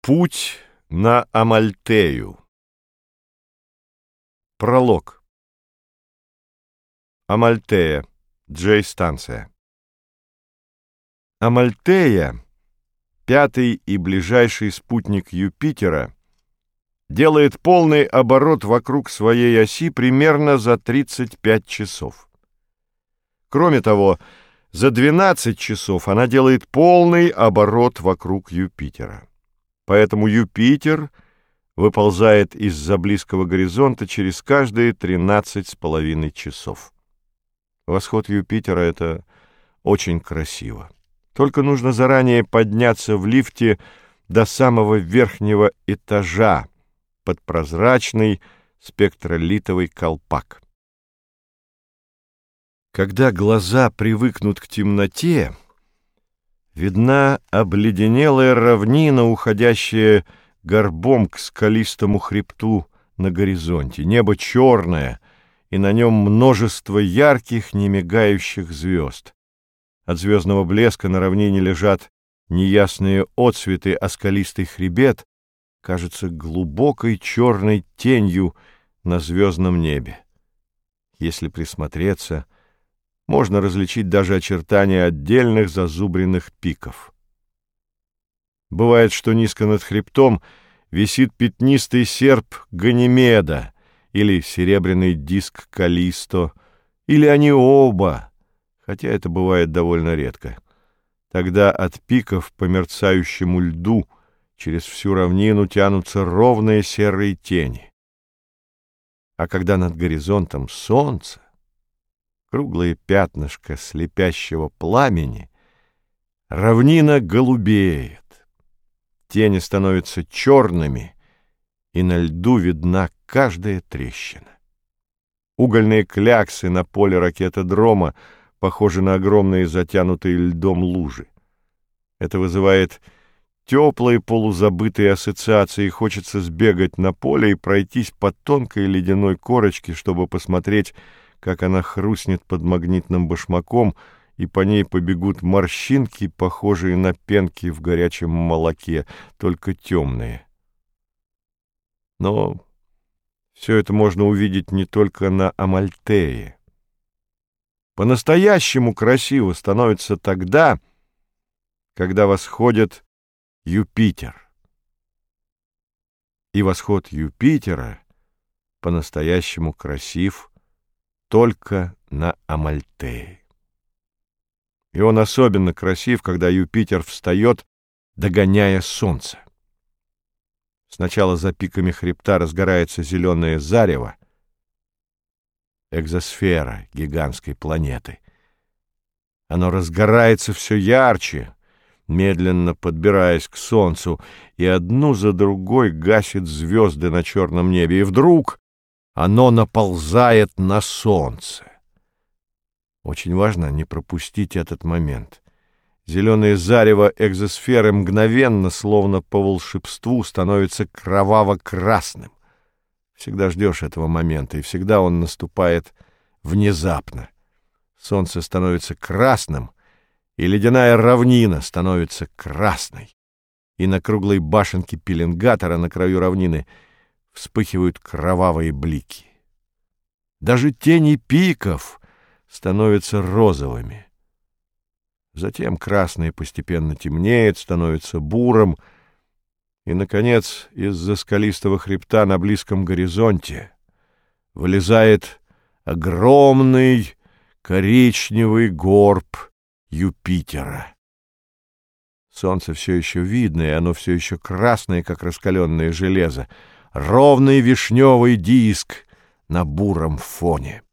Путь на Амальтею. Пролог. Амальтея. Джей-станция. Амальтея, пятый и ближайший спутник Юпитера, делает полный оборот вокруг своей оси примерно за 35 часов. Кроме того, за 12 часов она делает полный оборот вокруг Юпитера. Поэтому Юпитер выползает из-за близкого горизонта через каждые 13,5 часов. Восход Юпитера — это очень красиво. Только нужно заранее подняться в лифте до самого верхнего этажа под прозрачный спектролитовый колпак. Когда глаза привыкнут к темноте, видна обледенелая равнина, уходящая горбом к скалистому хребту на горизонте. Небо черное, и на нем множество ярких, немигающих звезд. От звездного блеска на равнине лежат неясные отсветы, а скалистый хребет кажется глубокой черной тенью на звездном небе. Если присмотреться, можно различить даже очертания отдельных зазубренных пиков. Бывает, что низко над хребтом висит пятнистый серп Ганимеда или серебряный диск Каллисто, или они оба, хотя это бывает довольно редко. Тогда от пиков по мерцающему льду через всю равнину тянутся ровные серые тени. А когда над горизонтом солнце, круглое пятнышко слепящего пламени, равнина голубеет. Тени становятся черными, и на льду видна каждая трещина. Угольные кляксы на поле ракетодрома похожи на огромные затянутые льдом лужи. Это вызывает теплые полузабытые ассоциации, и хочется сбегать на поле и пройтись по тонкой ледяной корочке, чтобы посмотреть, как она хрустнет под магнитным башмаком, и по ней побегут морщинки, похожие на пенки в горячем молоке, только темные. Но все это можно увидеть не только на Амальтее. По-настоящему красиво становится тогда, когда восходит Юпитер. И восход Юпитера по-настоящему красив только на Амальтее. И он особенно красив, когда Юпитер встает, догоняя солнце. Сначала за пиками хребта разгорается зеленое зарево, экзосфера гигантской планеты. Оно разгорается все ярче, медленно подбираясь к солнцу, и одну за другой гасит звезды на черном небе, и вдруг оно наползает на солнце. Очень важно не пропустить этот момент. Зеленое зарево экзосферы мгновенно, словно по волшебству, становится кроваво-красным. Всегда ждешь этого момента, и всегда он наступает внезапно. Солнце становится красным, и ледяная равнина становится красной. И на круглой башенке пеленгатора на краю равнины вспыхивают кровавые блики. Даже тени пиков становятся розовыми. Затем красное постепенно темнеет, становится бурым, и, наконец, из-за скалистого хребта на близком горизонте вылезает огромный коричневый горб Юпитера. Солнце все еще видно, и оно все еще красное, как раскаленное железо, ровный вишневый диск на буром фоне.